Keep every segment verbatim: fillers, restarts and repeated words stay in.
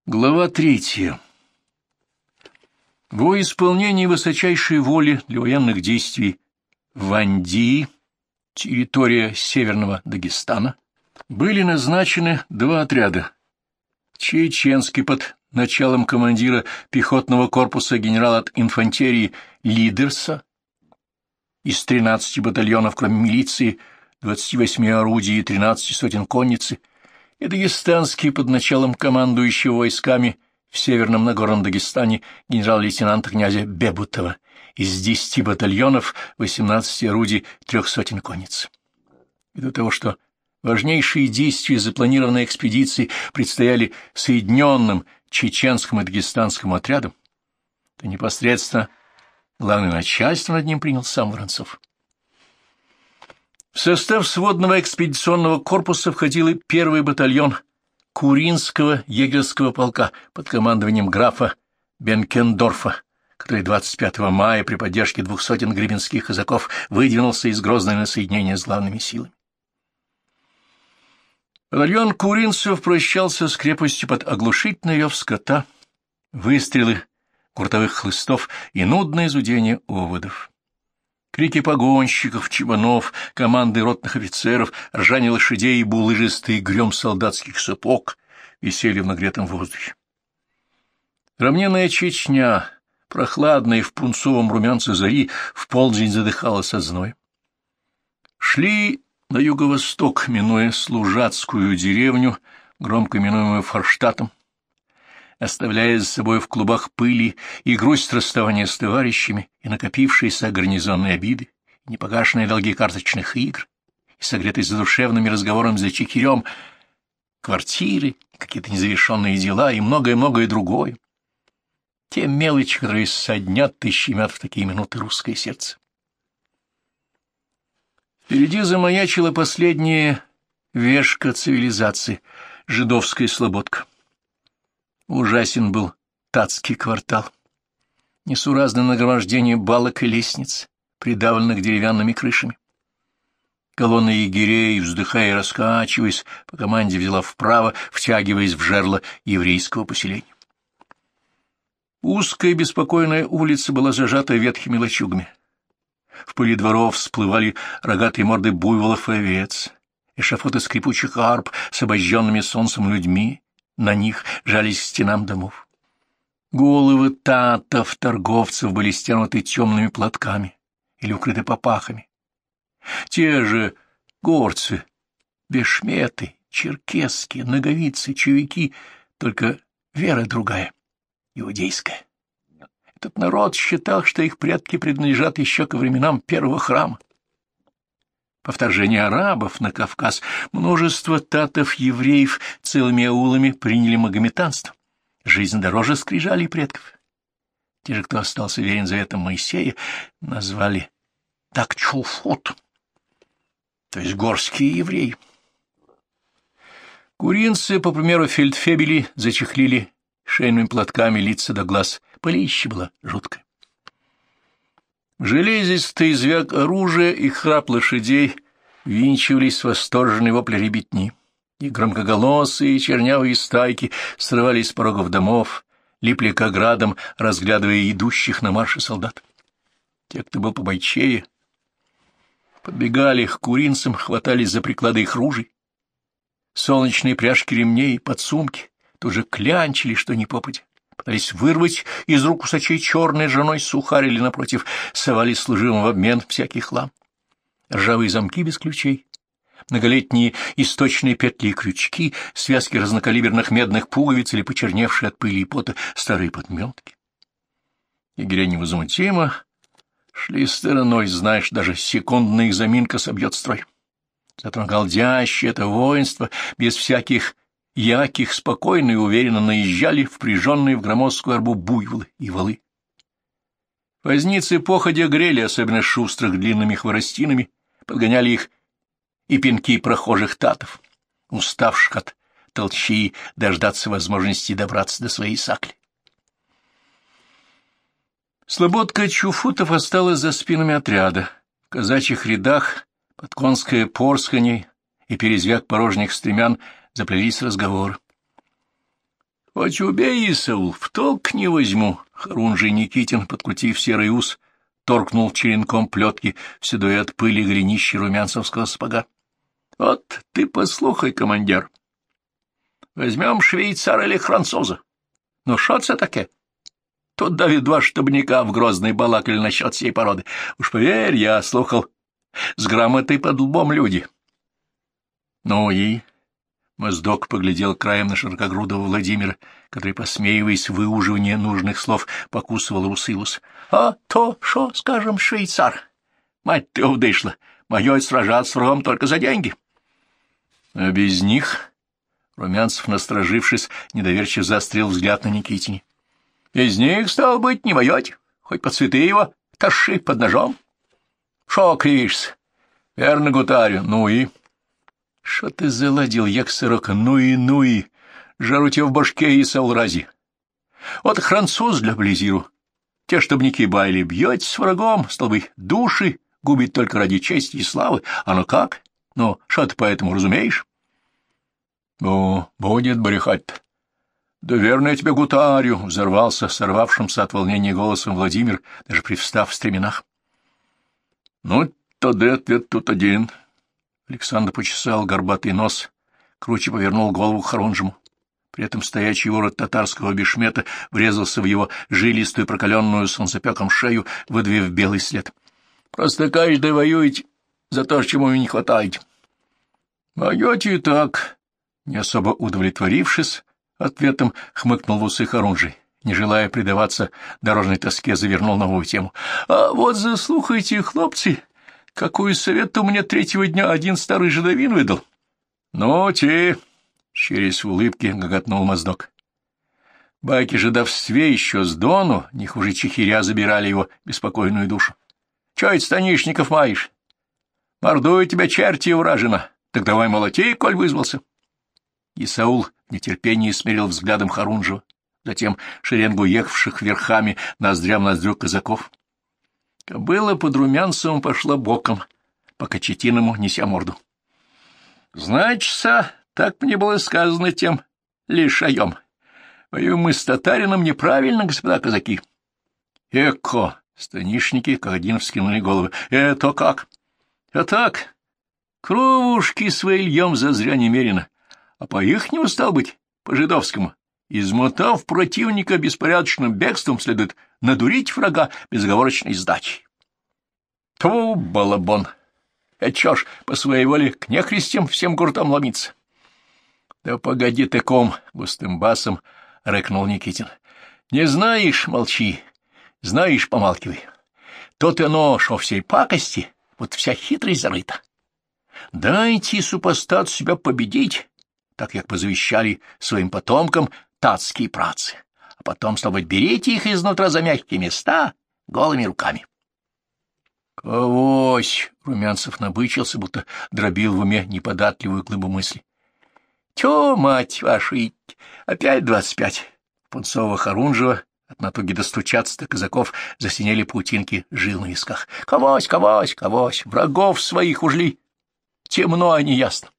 Глава третья. Во исполнении высочайшей воли для военных действий в Вандии, территория Северного Дагестана, были назначены два отряда. Чеченский под началом командира пехотного корпуса генерала от инфантерии Лидерса из тринадцати батальонов, кроме милиции, двадцати восьми орудий и тринадцати сотен конницы, и дагестанский под началом командующего войсками в Северном Нагорном Дагестане генерал-лейтенанта князя Бебутова из десяти батальонов, восемнадцати орудий, трех сотен конницы. Ввиду того, что важнейшие действия запланированной экспедиции предстояли соединенным чеченскому и дагестанскому отрядам, то непосредственно главное начальство над ним принял сам Воронцов. В состав сводного экспедиционного корпуса входил и первый батальон Куринского егерского полка под командованием графа Бенкендорфа, который двадцать пятого мая при поддержке двух сотен гребенских казаков выдвинулся из Грозной на соединение с главными силами. Батальон куринцев прощался с крепостью под оглушительный рев скота, выстрелы куртовых хлыстов и нудное зудение оводов. Крики погонщиков, чебанов, команды ротных офицеров, ржание лошадей и булыжистый грем солдатских сапог висели в нагретом воздухе. Равнинная Чечня, прохладная в пунцовом румянце зари, в полдень задыхалась от зноя. Шли на юго-восток, минуя Служатскую деревню, громко именуемую Форштатом, оставляя за собой в клубах пыли и грусть расставания с товарищами, и накопившиеся гарнизонные обиды, и непогашенные долги карточных игр, и согретые задушевными разговорами за чекирем, квартиры, какие-то незавершенные дела и многое-многое другое. Те мелочи, которые соднят и щемят в такие минуты русское сердце. Впереди замаячила последняя вешка цивилизации — жидовская слободка. Ужасен был Татский квартал. Несуразное нагромождение балок и лестниц, придавленных деревянными крышами. Колонна егерей, вздыхая и раскачиваясь, по команде взяла вправо, втягиваясь в жерло еврейского поселения. Узкая беспокойная улица была зажата ветхими лачугами. В пыли дворов всплывали рогатые морды буйволов и овец, эшафоты скрипучих арп с обожженными солнцем людьми, на них жались к стенам домов. Головы татов, торговцев были стянуты темными платками или укрыты попахами. Те же горцы, бешметы, черкесские, наговицы, чувики, только вера другая, иудейская. Этот народ считал, что их предки принадлежат еще ко временам первого храма. По вторжении арабов на Кавказ множество татов-евреев целыми аулами приняли магометанство. Жизнь дороже скрижалей предков. Те же, кто остался верен заветам Моисея, назвали так чуфут, то есть горские евреи. Куринцы, по примеру фельдфебели, зачехлили шейными платками лица до глаз. Пылище было жуткое. Железистый звяк оружия и храп лошадей винчивались в восторженные вопли ребятни, и громкоголосые чернявые стайки срывались с порогов домов, липли к оградам, разглядывая идущих на марше солдат. Те, кто был побойчее, подбегали к куринцам, хватались за приклады их ружей, солнечные пряжки ремней, подсумки, тут же клянчили, что ни попадя. Пытались вырвать из рук усачей черной женой сухарь или, напротив, совали служивым в обмен всякий хлам. Ржавые замки без ключей, многолетние источные петли и крючки, связки разнокалиберных медных пуговиц или почерневшие от пыли и пота старые подметки. Егеря невозмутимо шли стороной, знаешь, даже секундная их заминка собьет строй. Зато голдящее это воинство без всяких яких спокойно и уверенно наезжали впряженные в громоздкую арбу буйволы и волы. Возницы походя грели, особенно шустрых длинными хворостинами, подгоняли их и пинки прохожих татов, уставших от толчии дождаться возможности добраться до своей сакли. Слободка Чуфутов осталась за спинами отряда. В казачьих рядах под конское порсканье и перезвяк порожних стремян заплелись разговоры. — Хоть убей, Исаул, в толк не возьму. Харунжий Никитин, подкрутив серый ус, торкнул черенком плетки в седой от пыли голенище румянцевского сапога. — Вот ты послухай, командир. Возьмем швейцара или француза. Ну, шо це таке? Тут давит два штабника в Грозный балакали насчет сей породы. Уж поверь, я слухал, с грамотой под лбом люди. Ну и... Моздок поглядел краем на широкогрудого Владимира, который, посмеиваясь в выуживание нужных слов, покусывал русый ус. — А то, шо, скажем, швейцар? Мать ты удышла, мое сражаться с врагом только за деньги. — А без них... Румянцев, насторожившись, недоверчиво заострил взгляд на Никитине. — Без них, стало быть, не воете, хоть по цветы его таши под ножом. Шо кривишься? Верно, гутарю, ну и... Шо ты заладил, як сорока, ну и, ну и, жару тебе в башке и саулрази. Вот француз для близиру. Те штабники байли бьете с врагом, стал бы души губить только ради чести и славы. А ну как? Ну, шо ты поэтому разумеешь? Ну, будет брехать-то. Да верно я тебе гутарю, взорвался сорвавшимся от волнения голосом Владимир, даже привстав в стременах. Ну, тогда ответ тут один. Александр почесал горбатый нос, круче повернул голову к Харунжему. При этом стоячий ворот татарского бешмета врезался в его жилистую прокаленную солнцепеком шею, выдвив белый след. — Просто каждый воюет за то, чему ему не хватает. — Воюете и так, — не особо удовлетворившись ответом, хмыкнул в усы Харунжий, не желая предаваться дорожной тоске, завернул новую тему. — А вот заслухайте, хлопцы, какую совет у меня третьего дня один старый жидовин выдал. — Ну, те... — через улыбки гоготнул Моздок. Байки жидовстве еще с Дону, не хуже чехиря, забирали его беспокойную душу. — Чё это станишников маешь? Мордует тебя черти, вражина. Так давай молоти, коль вызвался. Исаул в нетерпении смерил взглядом Харунжева, затем шеренгу ехавших верхами ноздря в ноздрю казаков. Кобыла под Румянцевым пошла боком, по Кочетиному неся морду. — Значится, так мне было сказано тем лишаем. Воюем мы с татарином неправильно, господа казаки. — Эко! — станишники как один вскинули головы. — Это как? — А так, кровушки свои льем зазря немерено, а по-ихнему, стал быть, по-жидовскому. Измотав противника беспорядочным бегством, следует надурить врага безоговорочной сдачей. Тьфу, балабон! Это чё ж, по своей воле к нехристям всем гуртом ломиться? — Да погоди ты, ком! — густым басом рыкнул Никитин. — Не знаешь — молчи, знаешь — помалкивай. То-то оно, шо всей пакости, вот вся хитрость зарыта. Дайте супостату себя победить, так как позавещали своим потомкам татские працы, а потом, стало быть, берите их изнутра за мягкие места голыми руками. — Кавось! — Румянцев набычился, будто дробил в уме неподатливую глыбу мысли. — Тё, мать вашу, опять двадцать пять! Пунцова Харунжева от натуги достучаться до казаков засинели паутинки жил на висках. — Кавось, кавось, кавось! Врагов своих ужли! Темно, а не ясно.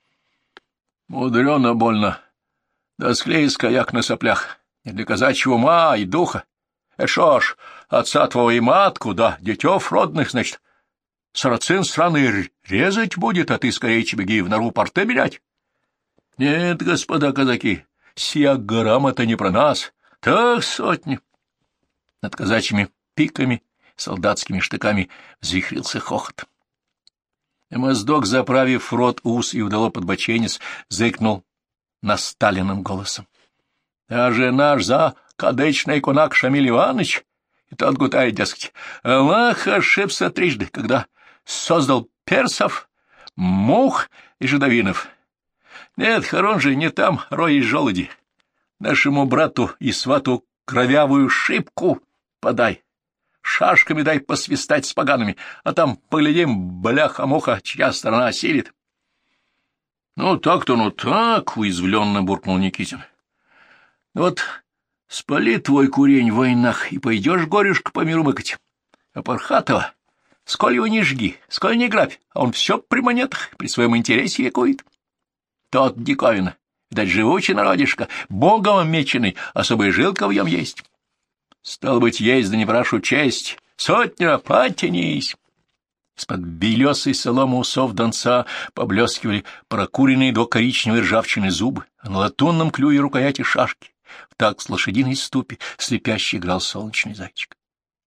— Мудрено больно. Да склейска, як на соплях. Не для казачьего ума и духа. Э шо ж, отца твоего и матку, да детев родных, значит, сарацин сраный резать будет, а ты скорее беги в нору порты белять. Нет, господа казаки, сия грамота не про нас, так сотни. Над казачьими пиками, солдатскими штыками взвихрился хохот. Моздок, заправив рот ус и удало подбоченец, зыкнул насталенным голосом. — Даже наш закадычный кунак Шамиль Иванович, и тот гутарит, дескать, Аллах ошибся трижды, когда создал персов, мух и жидовинов. Нет, Харунжий, не там рой и желуди. Нашему брату и свату кровявую шибку подай. Шашками дай посвистать с погаными, а там поглядим, бляха-муха, чья сторона осилит. — Ну, так-то, ну так, — уязвленно буркнул Никитин. — Вот спали твой курень в войнах, и пойдешь, горюшка, по миру мыкать. А Пархатова, сколь его не жги, сколь не грабь, а он все при монетах, при своем интересе векует. Тот диковина, Дать живучий народишко, богом меченый, особая жилка в нем есть. Стало быть, есть, да не прошу честь, сотня, потянись. Из-под белесой соломы усов донца поблескивали прокуренные до коричневой ржавчины зубы, а на латунном клюве рукояти шашки. В такт с лошадиной ступи слепяще играл солнечный зайчик.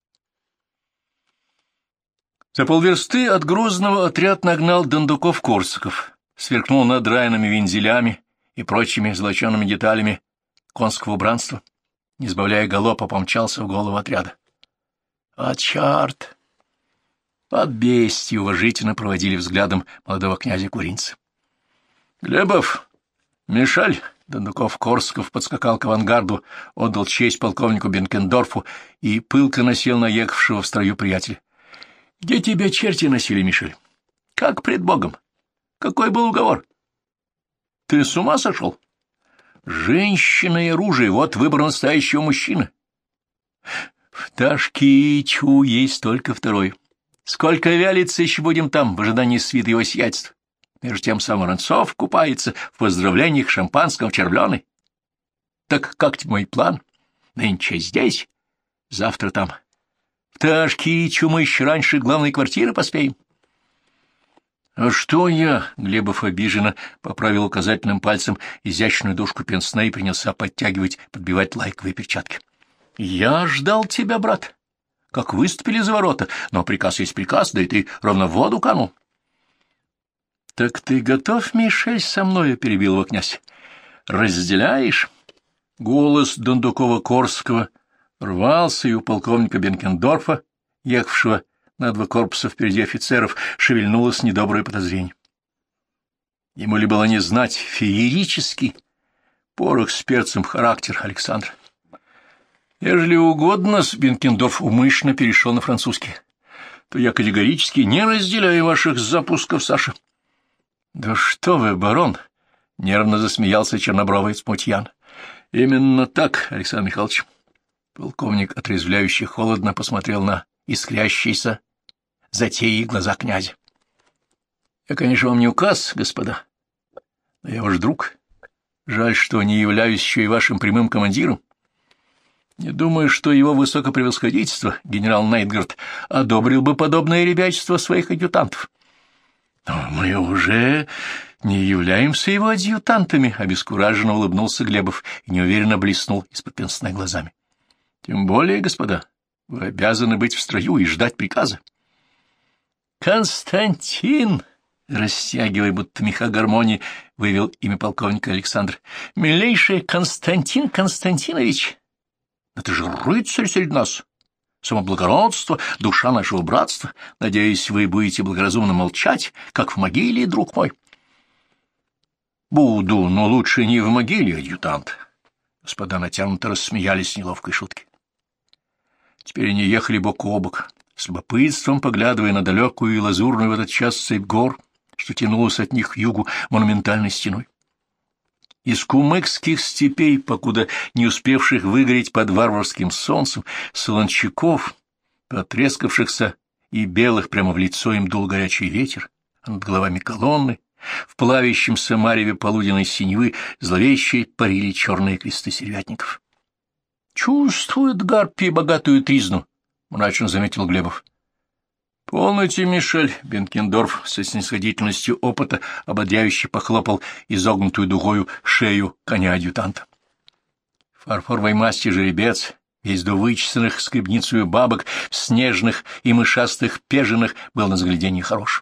За полверсты от Грозного отряд нагнал Дондуков-Корсаков, сверкнул над райными вензелями и прочими золочеными деталями конского убранства, не сбавляя галопа, помчался в голову отряда. «А черт!» Под бестью уважительно проводили взглядом молодого князя-куринца. «Глебов! Мишель!» Дондуков-Корсаков подскакал к авангарду, отдал честь полковнику Бенкендорфу и пылко насел на ехавшего в строю приятеля. — Где тебя черти носили, Мишель? Как пред Богом? Какой был уговор? Ты с ума сошел? Женщина и оружие — вот выбор настоящего мужчины. В Ташкичу есть только второй. Сколько вялится, еще будем там, в ожидании свита его сиятельства. Между тем сам Воронцов купается в поздравлениях шампанском червленой. Так как мой план? Нынче здесь, завтра там. В Ташкичу мы еще раньше главной квартиры поспеем. — А что я? — Глебов обиженно поправил указательным пальцем изящную дужку пенсне и принялся подтягивать, подбивать лайковые перчатки. — Я ждал тебя, брат, как выступили за ворота, но приказ есть приказ, да и ты ровно в воду канул. — Так ты готов, Мишель, со мною? — перебил его князь. — Разделяешь? Голос Дондукова-Корсакова рвался, и у полковника Бенкендорфа, ехавшего на два корпуса впереди офицеров, шевельнулось недоброе подозрение. Ему ли было не знать феерический порох с перцем характер Александра? Ежели угодно, Бенкендорф умышленно перешел на французский, то я категорически не разделяю ваших запусков, Саша. — Да что вы, барон! — нервно засмеялся чернобровый смутьян. — Именно так, Александр Михайлович. Полковник отрезвляюще холодно посмотрел на искрящиеся затеи глаза князя. — Я, конечно, вам не указ, господа, но я ваш друг. Жаль, что не являюсь еще и вашим прямым командиром. Не думаю, что его высокопревосходительство, генерал Нейтгард, одобрил бы подобное ребячество своих адъютантов. — Но мы уже не являемся его адъютантами, — обескураженно улыбнулся Глебов и неуверенно блеснул из-под пенсне глазами. — Тем более, господа, вы обязаны быть в строю и ждать приказа. — Константин! — растягивая, будто меха гармонии, вывел имя полковника Александр. — Милейший Константин Константинович! Это же рыцарь среди нас! Самоблагородство, душа нашего братства. Надеюсь, вы будете благоразумно молчать, как в могиле, друг мой. — Буду, но лучше не в могиле, адъютант. Господа натянуто рассмеялись с неловкой шутки. Теперь они ехали бок о бок, с любопытством поглядывая на далекую и лазурную в этот час цепь гор, что тянулась от них к югу монументальной стеной. Из кумыкских степей, покуда не успевших выгореть под варварским солнцем, солончаков, потрескавшихся и белых, прямо в лицо им дул горячий ветер, а над головами колонны, в плавящемся мареве полуденной синевы, зловещие парили черные кресты сервятников. — Чувствует гарпий богатую тризну, — мрачно заметил Глебов. — Полноте, Мишель! — Бенкендорф со снисходительностью опыта ободряюще похлопал изогнутую дугою шею коня-адъютанта. Фарфоровой масти жеребец, весь до вычесанных скребницею бабок, в снежных и мышастых пежинах, был на загляденье хорош.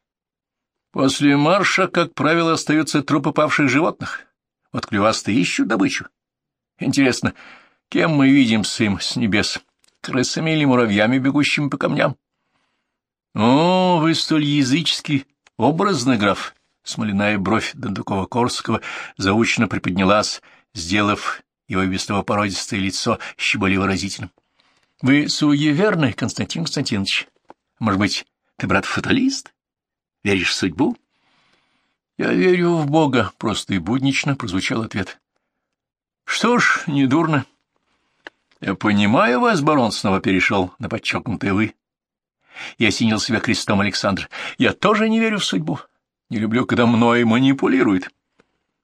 После марша, как правило, остаются трупы павших животных. Вот клювастые ищут добычу. Интересно, кем мы видимся им с небес? Крысами или муравьями, бегущими по камням? — О, вы столь языческий образный, граф! Смоляная бровь Дондукова-Корсакова заучно приподнялась, сделав его без того породистое лицо щеболиво-разительным. — Вы суеверный, Константин Константинович? Может быть, ты, брат, фаталист? Веришь в судьбу? — Я верю в Бога, — просто и буднично прозвучал ответ. — Что ж, недурно. — Я понимаю вас, барон, — снова перешел на подчеркнутое «вы». И осенил себя крестом Александр. — Я тоже не верю в судьбу. Не люблю, когда мной манипулируют.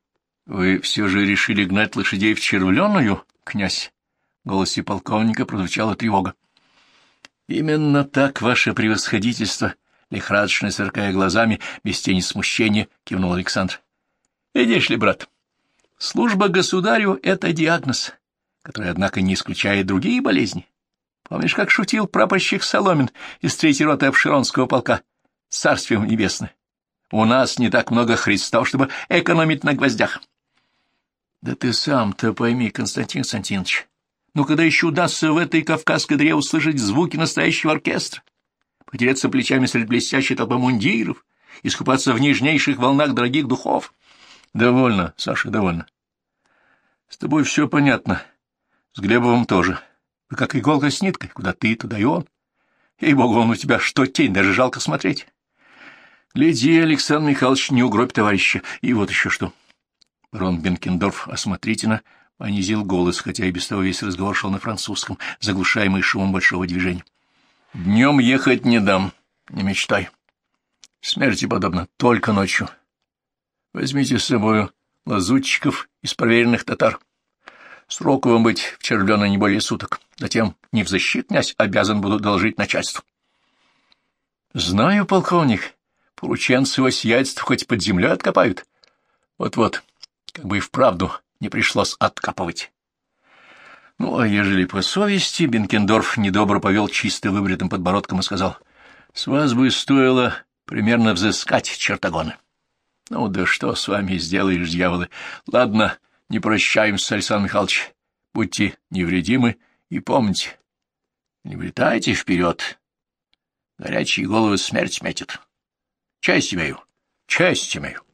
— Вы все же решили гнать лошадей в Червленую, князь? В голосе полковника прозвучала тревога. — Именно так, ваше превосходительство, — лихорадочно сверкая глазами, без тени смущения, кивнул Александр. — Видишь ли, брат, служба государю — это диагноз, который, однако, не исключает другие болезни. Помнишь, как шутил прапорщик Соломин из третьей роты Обширонского полка? Царствием небесное. У нас не так много Христов, чтобы экономить на гвоздях. Да ты сам-то пойми, Константин Константинович, ну когда еще удастся в этой кавказской дыре услышать звуки настоящего оркестра, потереться плечами среди блестящей толпы мундиров, искупаться в нежнейших волнах дорогих духов? Довольно, Саша, довольно. С тобой все понятно. С Глебовым тоже. Вы как иголка с ниткой. Куда ты, туда и он. Ей-богу, он у тебя что тень, даже жалко смотреть. Гляди, Александр Михайлович, не угробь товарища. И вот еще что. Барон Бенкендорф осмотрительно понизил голос, хотя и без того весь разговор шел на французском, заглушаемый шумом большого движения. Днем ехать не дам, не мечтай. Смерти подобно, только ночью. Возьмите с собою лазутчиков из проверенных татар. Сроку вам быть в Червленой не более суток. Затем не в защиту, князь, обязан буду доложить начальству. Знаю, полковник, порученцы его сиятельства хоть под землей откопают. Вот-вот, как бы и вправду не пришлось откапывать. Ну, а ежели по совести, Бенкендорф недобро повел чисто выбритым подбородком и сказал, с вас бы стоило примерно взыскать чертогоны. Ну да что с вами сделаешь, дьяволы? Ладно, не прощаемся, Александр Михайлович. Будьте невредимы и помните, не влетайте вперед. Горячие головы смерть метят. Честь имею, честь имею.